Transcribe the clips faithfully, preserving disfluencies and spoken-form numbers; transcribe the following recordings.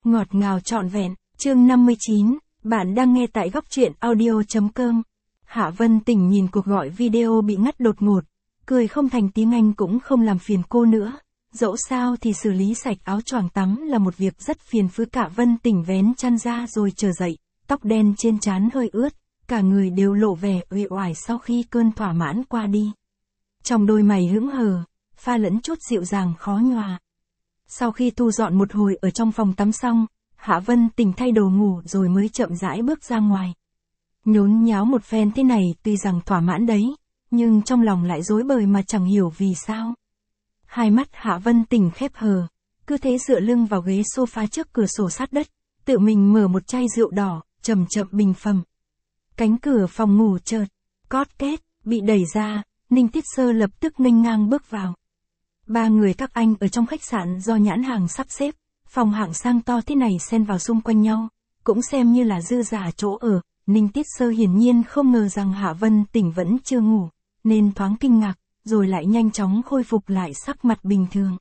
Ngọt ngào trọn vẹn, chương năm mươi chín, bạn đang nghe tại góc truyện audio.com. Hạ Vân Tình nhìn cuộc gọi video bị ngắt đột ngột, cười không thành tiếng Anh cũng không làm phiền cô nữa. Dẫu sao thì xử lý sạch áo choàng tắm là một việc rất phiền phức. Cả Vân Tình vén chăn ra rồi trở dậy, tóc đen trên trán hơi ướt, cả người đều lộ vẻ uể oải sau khi cơn thỏa mãn qua đi. Trong đôi mày hững hờ, pha lẫn chút dịu dàng khó nhòa. Sau khi thu dọn một hồi ở trong phòng tắm xong, Hạ Vân Tình thay đồ ngủ rồi mới chậm rãi bước ra ngoài. Nhốn nháo một phen thế này tuy rằng thỏa mãn đấy, nhưng trong lòng lại rối bời mà chẳng hiểu vì sao. Hai mắt Hạ Vân Tình khép hờ, cứ thế dựa lưng vào ghế sofa trước cửa sổ sát đất, tự mình mở một chai rượu đỏ, chậm chậm bình phẩm. Cánh cửa phòng ngủ chợt, cót két, bị đẩy ra, Ninh Tiết Sơ lập tức nghênh ngang bước vào. Ba người các anh ở trong khách sạn do nhãn hàng sắp xếp, phòng hạng sang to thế này xen vào xung quanh nhau, cũng xem như là dư giả chỗ ở. Ninh Tiết Sơ hiển nhiên không ngờ rằng Hạ Vân Tình vẫn chưa ngủ, nên thoáng kinh ngạc, rồi lại nhanh chóng khôi phục lại sắc mặt bình thường.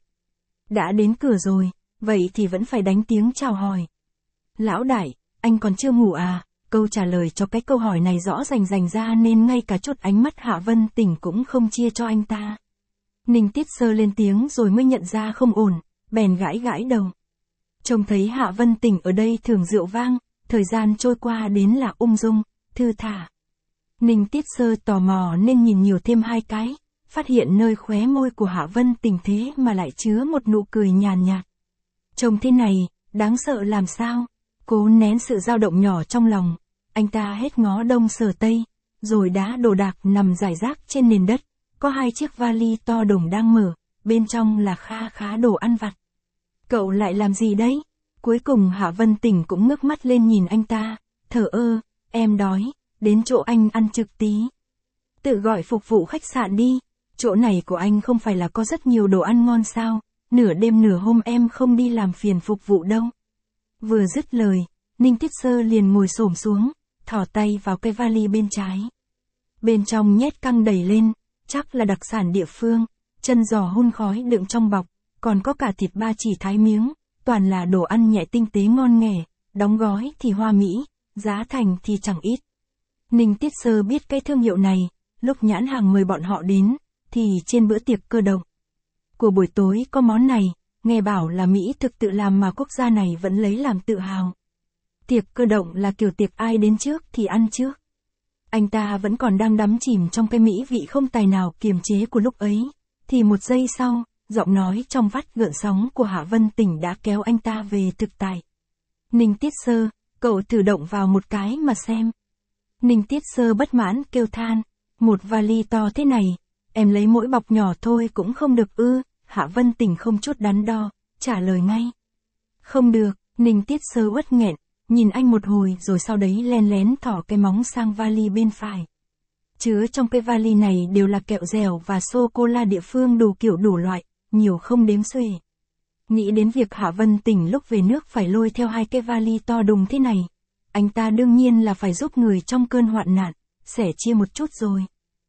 Đã đến cửa rồi, vậy thì vẫn phải đánh tiếng chào hỏi. Lão đại, anh còn chưa ngủ à? Câu trả lời cho cái câu hỏi này rõ rành rành ra nên ngay cả chút ánh mắt Hạ Vân Tình cũng không chia cho anh ta. Ninh Tiết Sơ lên tiếng rồi mới nhận ra không ổn, bèn gãi gãi đầu. Trông thấy Hạ Vân Tình ở đây thưởng rượu vang, thời gian trôi qua đến là ung dung, thư thả. Ninh Tiết Sơ tò mò nên nhìn nhiều thêm hai cái, phát hiện nơi khóe môi của Hạ Vân Tình thế mà lại chứa một nụ cười nhàn nhạt. Trông thế này, đáng sợ làm sao? Cố nén sự dao động nhỏ trong lòng, anh ta hết ngó đông sờ tây, rồi đá đồ đạc nằm rải rác trên nền đất. Có hai chiếc vali to đùng đang mở, bên trong là kha khá đồ ăn vặt. Cậu lại làm gì đấy? Cuối cùng Hạ Vân Tình cũng ngước mắt lên nhìn anh ta, thở ơ, em đói, đến chỗ anh ăn trực tí. Tự gọi phục vụ khách sạn đi, chỗ này của anh không phải là có rất nhiều đồ ăn ngon sao, nửa đêm nửa hôm em không đi làm phiền phục vụ đâu. Vừa dứt lời, Ninh Tiết Sơ liền ngồi xổm xuống, thò tay vào cái vali bên trái. Bên trong nhét căng đầy lên, chắc là đặc sản địa phương, chân giò hun khói đựng trong bọc, còn có cả thịt ba chỉ thái miếng, toàn là đồ ăn nhẹ tinh tế ngon nghẻ, đóng gói thì hoa mỹ, giá thành thì chẳng ít. Ninh Tiết Sơ biết cái thương hiệu này, lúc nhãn hàng mời bọn họ đến, thì trên bữa tiệc cơ động của buổi tối có món này, nghe bảo là Mỹ thực tự làm mà quốc gia này vẫn lấy làm tự hào. Tiệc cơ động là kiểu tiệc ai đến trước thì ăn trước. Anh ta vẫn còn đang đắm chìm trong cái mỹ vị không tài nào kiềm chế của lúc ấy, thì một giây sau, giọng nói trong vắt gợn sóng của Hạ Vân Tình đã kéo anh ta về thực tại. Ninh Tiết Sơ, cậu thử động vào một cái mà xem. Ninh Tiết Sơ bất mãn kêu than, một vali to thế này, em lấy mỗi bọc nhỏ thôi cũng không được ư? Hạ Vân Tình không chút đắn đo, trả lời ngay. Không được, Ninh Tiết Sơ uất nghẹn, nhìn anh một hồi rồi sau đấy len lén thỏ cái móng sang vali bên phải. Chứa trong cái vali này đều là kẹo dẻo và sô-cô-la địa phương đủ kiểu đủ loại, nhiều không đếm xuể. Nghĩ đến việc Hạ Vân Tình lúc về nước phải lôi theo hai cái vali to đùng thế này, anh ta đương nhiên là phải giúp người trong cơn hoạn nạn, sẻ chia một chút rồi.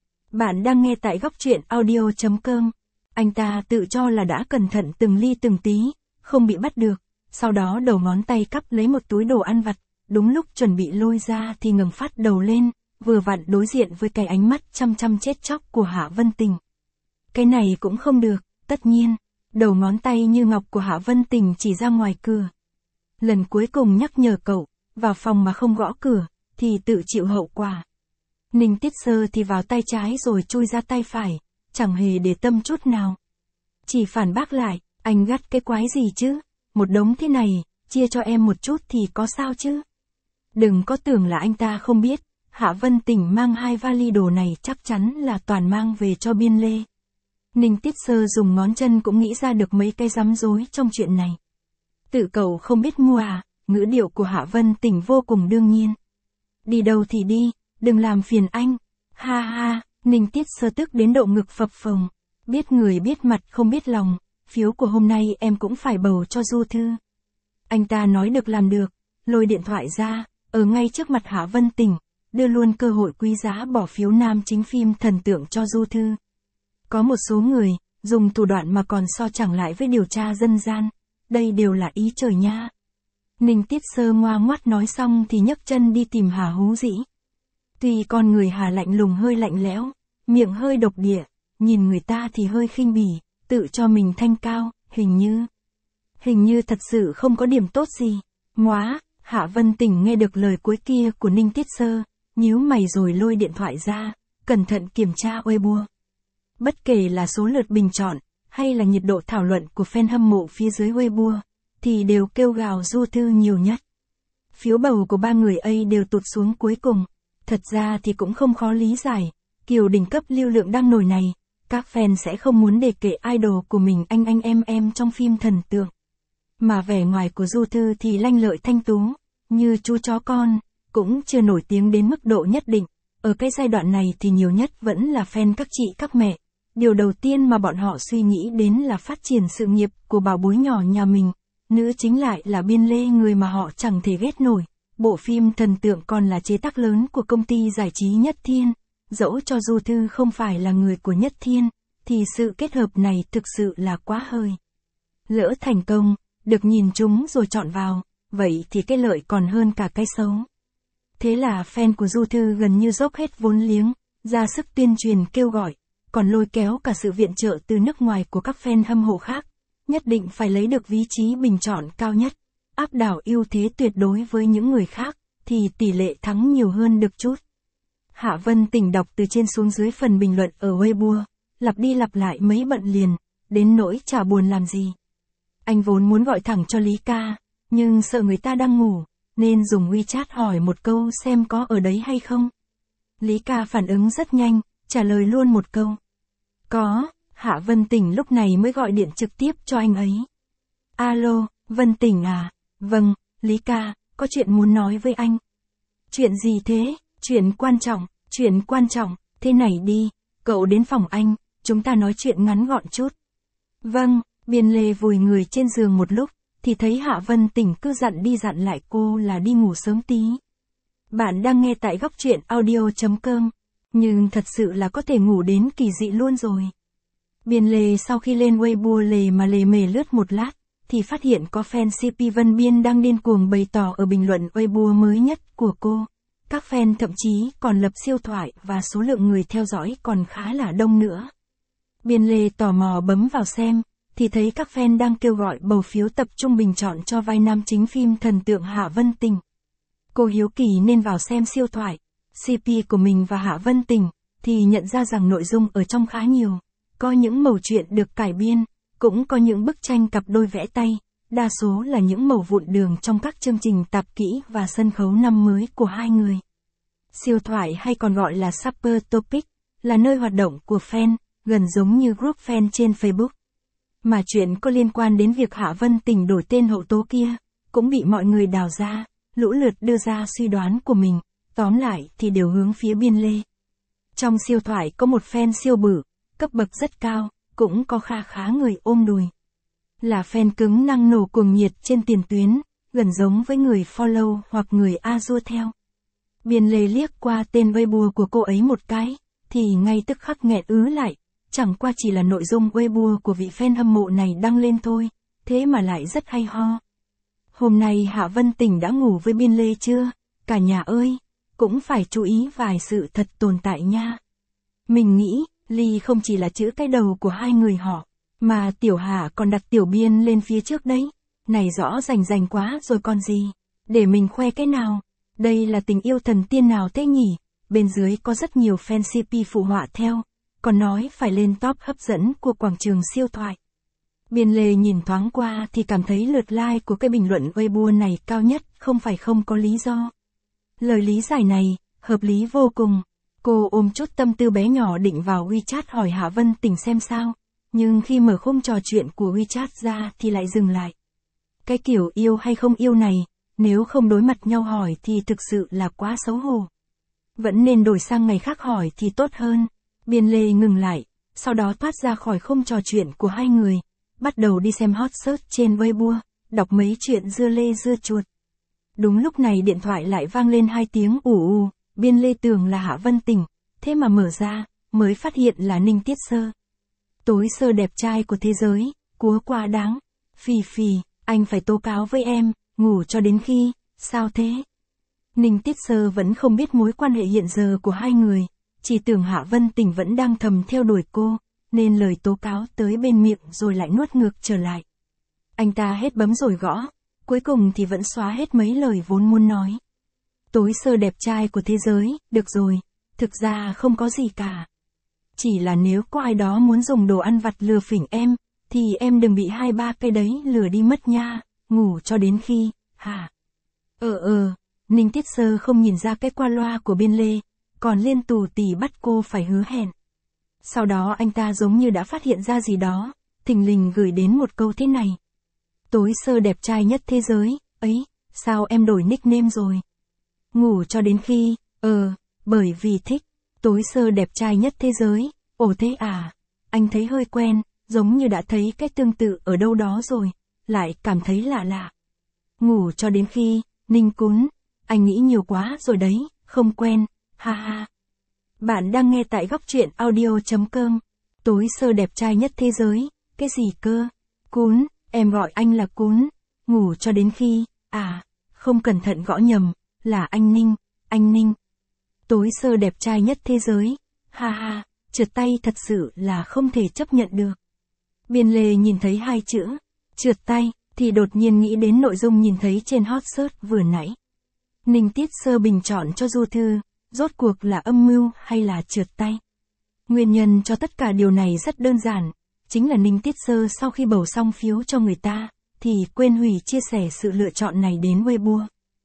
Bạn đang nghe tại góc truyện audio.com. Anh ta tự cho là đã cẩn thận từng ly từng tí, không bị bắt được. Sau đó đầu ngón tay cắp lấy một túi đồ ăn vặt, đúng lúc chuẩn bị lôi ra thì ngẩng phát đầu lên, vừa vặn đối diện với cái ánh mắt chăm chăm chết chóc của Hạ Vân Tình. Cái này cũng không được, tất nhiên, đầu ngón tay như ngọc của Hạ Vân Tình chỉ ra ngoài cửa. Lần cuối cùng nhắc nhở cậu, vào phòng mà không gõ cửa, thì tự chịu hậu quả. Ninh Tiết Sơ thì vào tay trái rồi chui ra tay phải, chẳng hề để tâm chút nào. Chỉ phản bác lại, anh gắt cái quái gì chứ? Một đống thế này, chia cho em một chút thì có sao chứ? Đừng có tưởng là anh ta không biết, Hạ Vân Tình mang hai vali đồ này chắc chắn là toàn mang về cho Biên Lê. Ninh Tiết Sơ dùng ngón chân cũng nghĩ ra được mấy cái rắm rối trong chuyện này. Tự cậu không biết mua à? Ngữ điệu của Hạ Vân Tình vô cùng đương nhiên. Đi đâu thì đi, đừng làm phiền anh. Ha ha, Ninh Tiết Sơ tức đến độ ngực phập phồng. Biết người biết mặt không biết lòng, phiếu của hôm nay em cũng phải bầu cho Du Thư. Anh ta nói được làm được, lôi điện thoại ra, ở ngay trước mặt Hạ Vân Tình, đưa luôn cơ hội quý giá bỏ phiếu nam chính phim thần tượng cho Du Thư. Có một số người, dùng thủ đoạn mà còn so chẳng lại với điều tra dân gian, đây đều là ý trời nha. Ninh Tiết Sơ ngoa ngoắt nói xong thì nhấc chân đi tìm Hà Hú Dĩ. Tuy con người Hà lạnh lùng hơi lạnh lẽo, miệng hơi độc địa, nhìn người ta thì hơi khinh bỉ, tự cho mình thanh cao, hình như... Hình như thật sự không có điểm tốt gì. Móa, Hạ Vân Tình nghe được lời cuối kia của Ninh Tiết Sơ, nhíu mày rồi lôi điện thoại ra, cẩn thận kiểm tra Weibo. Bất kể là số lượt bình chọn, hay là nhiệt độ thảo luận của fan hâm mộ phía dưới Weibo, thì đều kêu gào Du Thư nhiều nhất. Phiếu bầu của ba người ấy đều tụt xuống cuối cùng. Thật ra thì cũng không khó lý giải, kiểu đỉnh cấp lưu lượng đang nổi này, các fan sẽ không muốn để kể idol của mình anh anh em em trong phim thần tượng. Mà vẻ ngoài của Du Thư thì lanh lợi thanh tú, như chú chó con, cũng chưa nổi tiếng đến mức độ nhất định. Ở cái giai đoạn này thì nhiều nhất vẫn là fan các chị các mẹ. Điều đầu tiên mà bọn họ suy nghĩ đến là phát triển sự nghiệp của bảo bối nhỏ nhà mình. Nữ chính lại là Biên Lê, người mà họ chẳng thể ghét nổi. Bộ phim thần tượng còn là chế tác lớn của công ty giải trí Nhất Thiên. Dẫu cho Du Thư không phải là người của Nhất Thiên, thì sự kết hợp này thực sự là quá hơi. Lỡ thành công, được nhìn chúng rồi chọn vào, vậy thì cái lợi còn hơn cả cái xấu. Thế là fan của Du Thư gần như dốc hết vốn liếng, ra sức tuyên truyền kêu gọi, còn lôi kéo cả sự viện trợ từ nước ngoài của các fan hâm mộ khác. Nhất định phải lấy được vị trí bình chọn cao nhất, áp đảo ưu thế tuyệt đối với những người khác, thì tỷ lệ thắng nhiều hơn được chút. Hạ Vân Tình đọc từ trên xuống dưới phần bình luận ở Weibo, lặp đi lặp lại mấy bận liền, đến nỗi chả buồn làm gì. Anh vốn muốn gọi thẳng cho Lý Ca, nhưng sợ người ta đang ngủ, nên dùng WeChat hỏi một câu xem có ở đấy hay không. Lý Ca phản ứng rất nhanh, trả lời luôn một câu. Có. Hạ Vân Tình lúc này mới gọi điện trực tiếp cho anh ấy. Alo, Vân Tình à? Vâng, Lý Ca, có chuyện muốn nói với anh. Chuyện gì thế? Chuyện quan trọng, chuyện quan trọng, thế này đi, cậu đến phòng anh, chúng ta nói chuyện ngắn gọn chút. Vâng, Biên Lê vùi người trên giường một lúc, thì thấy Hạ Vân Tình cứ dặn đi dặn lại cô là đi ngủ sớm tí. Bạn đang nghe tại góc truyện audio chấm com, nhưng thật sự là có thể ngủ đến kỳ dị luôn rồi. Biên Lê sau khi lên Weibo lề mà lề mề lướt một lát, thì phát hiện có fan xê pê Vân Biên đang điên cuồng bày tỏ ở bình luận Weibo mới nhất của cô. Các fan thậm chí còn lập siêu thoại và số lượng người theo dõi còn khá là đông nữa. Biên Lê tò mò bấm vào xem, thì thấy các fan đang kêu gọi bầu phiếu tập trung bình chọn cho vai nam chính phim thần tượng Hạ Vân Tình. Cô hiếu kỳ nên vào xem siêu thoại, xê pê của mình và Hạ Vân Tình, thì nhận ra rằng nội dung ở trong khá nhiều. Có những mẩu chuyện được cải biên, cũng có những bức tranh cặp đôi vẽ tay, đa số là những mẩu vụn đường trong các chương trình tạp kỹ và sân khấu năm mới của hai người. Siêu thoại hay còn gọi là Super Topic, là nơi hoạt động của fan, gần giống như group fan trên Facebook. Mà chuyện có liên quan đến việc Hạ Vân Tình đổi tên hậu tố kia, cũng bị mọi người đào ra, lũ lượt đưa ra suy đoán của mình, tóm lại thì đều hướng phía Biên Lê. Trong siêu thoại có một fan siêu bự, cấp bậc rất cao, cũng có kha khá người ôm đùi. Là fan cứng năng nổ cuồng nhiệt trên tiền tuyến, gần giống với người follow hoặc người a dua theo. Biên Lê liếc qua tên Weibo của cô ấy một cái, thì ngay tức khắc nghẹn ứ lại, chẳng qua chỉ là nội dung Weibo của vị fan hâm mộ này đăng lên thôi, thế mà lại rất hay ho. Hôm nay Hạ Vân Tình đã ngủ với Biên Lê chưa? Cả nhà ơi, cũng phải chú ý vài sự thật tồn tại nha. Mình nghĩ, Ly không chỉ là chữ cái đầu của hai người họ, mà Tiểu Hạ còn đặt Tiểu Biên lên phía trước đấy. Này rõ rành rành quá rồi còn gì. Để mình khoe cái nào. Đây là tình yêu thần tiên nào thế nhỉ? Bên dưới có rất nhiều fan xê pê phụ họa theo, còn nói phải lên top hấp dẫn của quảng trường siêu thoại. Biên Lê nhìn thoáng qua thì cảm thấy lượt like của cái bình luận Weibo này cao nhất, không phải không có lý do. Lời lý giải này, hợp lý vô cùng. Cô ôm chút tâm tư bé nhỏ định vào WeChat hỏi Hạ Vân Tình xem sao, nhưng khi mở khung trò chuyện của WeChat ra thì lại dừng lại. Cái kiểu yêu hay không yêu này, nếu không đối mặt nhau hỏi thì thực sự là quá xấu hổ. Vẫn nên đổi sang ngày khác hỏi thì tốt hơn. Biên Lê ngừng lại, sau đó thoát ra khỏi khung trò chuyện của hai người, bắt đầu đi xem hot search trên Weibo, đọc mấy chuyện dưa lê dưa chuột. Đúng lúc này điện thoại lại vang lên hai tiếng ù ù. Biên Lê tưởng là Hạ Vân Tình, thế mà mở ra, mới phát hiện là Ninh Tiết Sơ. Tối sơ đẹp trai của thế giới, cúa quá đáng. Phì phì, anh phải tố cáo với em, ngủ cho đến khi, sao thế? Ninh Tiết Sơ vẫn không biết mối quan hệ hiện giờ của hai người, chỉ tưởng Hạ Vân Tình vẫn đang thầm theo đuổi cô, nên lời tố cáo tới bên miệng rồi lại nuốt ngược trở lại. Anh ta hết bấm rồi gõ, cuối cùng thì vẫn xóa hết mấy lời vốn muốn nói. Tối Sơ đẹp trai của thế giới, được rồi, thực ra không có gì cả. Chỉ là nếu có ai đó muốn dùng đồ ăn vặt lừa phỉnh em, thì em đừng bị hai ba cây đấy lừa đi mất nha, ngủ cho đến khi, hả? Ờ ờ, Ninh Tiết Sơ không nhìn ra cái qua loa của Biên Lê, còn liên tù tì bắt cô phải hứa hẹn. Sau đó anh ta giống như đã phát hiện ra gì đó, thình lình gửi đến một câu thế này. Tối Sơ đẹp trai nhất thế giới, ấy, sao em đổi nickname rồi? Ngủ cho đến khi, ờ, bởi vì thích, Tối Sơ đẹp trai nhất thế giới, ồ thế à, anh thấy hơi quen, giống như đã thấy cái tương tự ở đâu đó rồi, lại cảm thấy lạ lạ. Ngủ cho đến khi, Ninh Cún, anh nghĩ nhiều quá rồi đấy, không quen, ha ha. Bạn đang nghe tại góc truyện audio chấm com. Tối Sơ đẹp trai nhất thế giới, cái gì cơ? Cún, em gọi anh là Cún, ngủ cho đến khi, à, không cẩn thận gõ nhầm, là anh Ninh, anh Ninh. Tối Sơ đẹp trai nhất thế giới, ha ha, trượt tay thật sự là không thể chấp nhận được. Biên Lê nhìn thấy hai chữ, trượt tay, thì đột nhiên nghĩ đến nội dung nhìn thấy trên hot search vừa nãy. Ninh Tiết Sơ bình chọn cho Du Thư, rốt cuộc là âm mưu hay là trượt tay? Nguyên nhân cho tất cả điều này rất đơn giản, chính là Ninh Tiết Sơ sau khi bầu xong phiếu cho người ta, thì quên hủy chia sẻ sự lựa chọn này đến Weibo.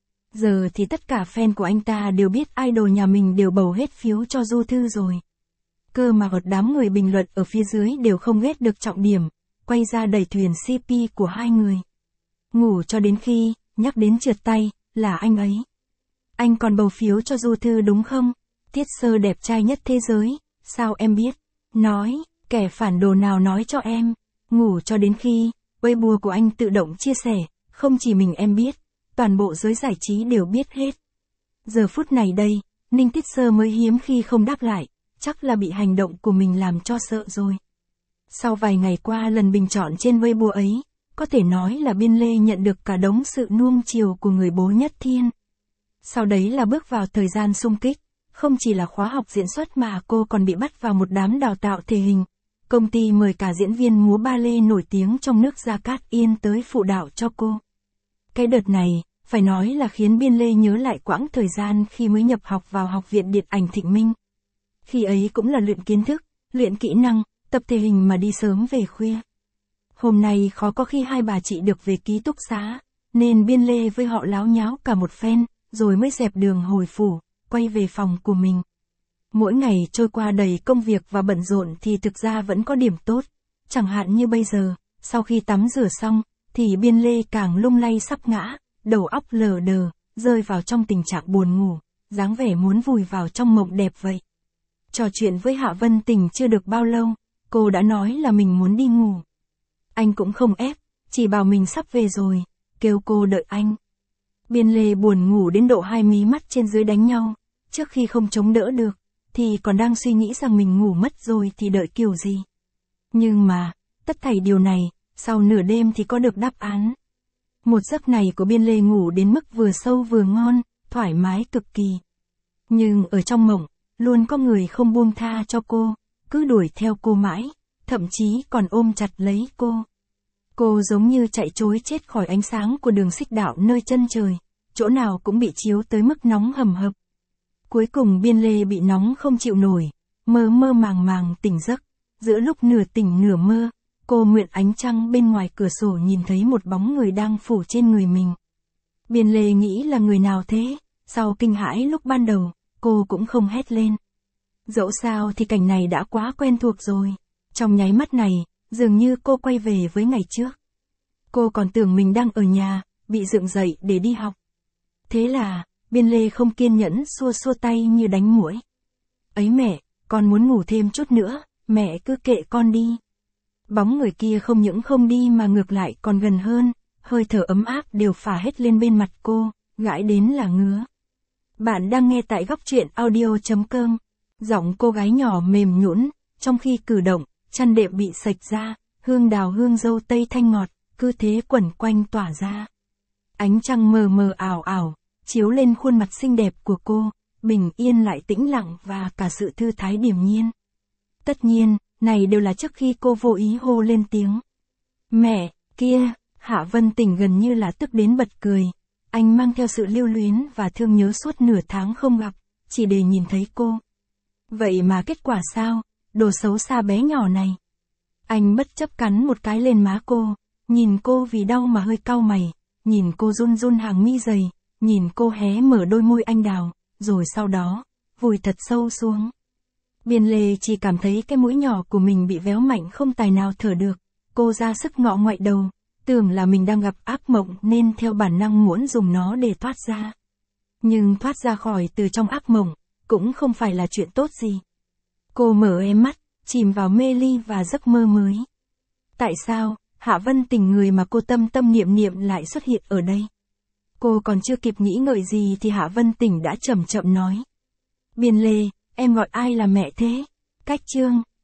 Giờ thì tất cả fan của anh ta đều biết idol nhà mình đều bầu hết phiếu cho Du Thư rồi. Cơ mà một đám người bình luận ở phía dưới đều không ghét được trọng điểm, quay ra đẩy thuyền xê pê của hai người. Ngủ cho đến khi, nhắc đến trượt tay, là anh ấy. Anh còn bầu phiếu cho Du Thư đúng không? Tiết Sơ đẹp trai nhất thế giới, sao em biết? Nói, kẻ phản đồ nào nói cho em? Ngủ cho đến khi, Weibo của anh tự động chia sẻ, không chỉ mình em biết, toàn bộ giới giải trí đều biết hết. Giờ phút này đây, Ninh Tiết Sơ mới hiếm khi không đáp lại, chắc là bị hành động của mình làm cho sợ rồi. Sau vài ngày qua lần bình chọn trên Weibo ấy, có thể nói là Biên Lê nhận được cả đống sự nuông chiều của người bố nhất thiên. Sau đấy là bước vào thời gian xung kích, không chỉ là khóa học diễn xuất mà cô còn bị bắt vào một đám đào tạo thể hình. Công ty mời cả diễn viên múa ba lê nổi tiếng trong nước Gia Cát Yên tới phụ đạo cho cô. Cái đợt này, phải nói là khiến Biên Lê nhớ lại quãng thời gian khi mới nhập học vào Học viện Điện ảnh Thịnh Minh. Khi ấy cũng là luyện kiến thức, luyện kỹ năng, tập thể hình mà đi sớm về khuya. Hôm nay khó có khi hai bà chị được về ký túc xá, nên Biên Lê với họ láo nháo cả một phen, rồi mới dẹp đường hồi phủ, quay về phòng của mình. Mỗi ngày trôi qua đầy công việc và bận rộn thì thực ra vẫn có điểm tốt, chẳng hạn như bây giờ, sau khi tắm rửa xong, thì Biên Lê càng lung lay sắp ngã, đầu óc lờ đờ, rơi vào trong tình trạng buồn ngủ, dáng vẻ muốn vùi vào trong mộng đẹp vậy. Trò chuyện với Hạ Vân Tình chưa được bao lâu, cô đã nói là mình muốn đi ngủ. Anh cũng không ép, chỉ bảo mình sắp về rồi, kêu cô đợi anh. Biên Lê buồn ngủ đến độ hai mí mắt trên dưới đánh nhau, trước khi không chống đỡ được, thì còn đang suy nghĩ rằng mình ngủ mất rồi thì đợi kiểu gì. Nhưng mà, tất thảy điều này, sau nửa đêm thì có được đáp án. Một giấc này của Biên Lê ngủ đến mức vừa sâu vừa ngon, thoải mái cực kỳ. Nhưng ở trong mộng, luôn có người không buông tha cho cô, cứ đuổi theo cô mãi, thậm chí còn ôm chặt lấy cô. Cô giống như chạy trối chết khỏi ánh sáng của đường xích đạo nơi chân trời, chỗ nào cũng bị chiếu tới mức nóng hầm hập. Cuối cùng Biên Lê bị nóng không chịu nổi, mơ mơ màng màng tỉnh giấc, giữa lúc nửa tỉnh nửa mơ, cô nguyện ánh trăng bên ngoài cửa sổ nhìn thấy một bóng người đang phủ trên người mình. Biên Lê nghĩ là người nào thế, sau kinh hãi lúc ban đầu, cô cũng không hét lên. Dẫu sao thì cảnh này đã quá quen thuộc rồi, trong nháy mắt này, dường như cô quay về với ngày trước. Cô còn tưởng mình đang ở nhà, bị dựng dậy để đi học. Thế là, Biên Lê không kiên nhẫn xua xua tay như đánh muỗi. Ấy mẹ, con muốn ngủ thêm chút nữa, mẹ cứ kệ con đi. Bóng người kia không những không đi mà ngược lại còn gần hơn, hơi thở ấm áp đều phả hết lên bên mặt cô, gãi đến là ngứa. Bạn đang nghe tại góc truyện audio chấm com. Giọng cô gái nhỏ mềm nhũn, trong khi cử động, chăn đệm bị sạch ra, hương đào hương dâu tây thanh ngọt, cứ thế quẩn quanh tỏa ra. Ánh trăng mờ mờ ảo ảo, chiếu lên khuôn mặt xinh đẹp của cô, bình yên lại tĩnh lặng và cả sự thư thái điềm nhiên. Tất nhiên, này đều là trước khi cô vô ý hô lên tiếng. Mẹ, kia, Hạ Vân Tình gần như là tức đến bật cười. Anh mang theo sự lưu luyến và thương nhớ suốt nửa tháng không gặp, chỉ để nhìn thấy cô. Vậy mà kết quả sao, đồ xấu xa bé nhỏ này. Anh bất chấp cắn một cái lên má cô, nhìn cô vì đau mà hơi cau mày, nhìn cô run run hàng mi dày, nhìn cô hé mở đôi môi anh đào, rồi sau đó, vùi thật sâu xuống. Biên Lê chỉ cảm thấy cái mũi nhỏ của mình bị véo mạnh không tài nào thở được, cô ra sức ngọ ngoại đầu, tưởng là mình đang gặp ác mộng nên theo bản năng muốn dùng nó để thoát ra. Nhưng thoát ra khỏi từ trong ác mộng, cũng không phải là chuyện tốt gì. Cô mở em mắt, chìm vào mê ly và giấc mơ mới. Tại sao, Hạ Vân Tình người mà cô tâm tâm niệm niệm lại xuất hiện ở đây? Cô còn chưa kịp nghĩ ngợi gì thì Hạ Vân Tình đã chậm chậm nói. Biên Lê, em gọi ai là mẹ thế? Cách chương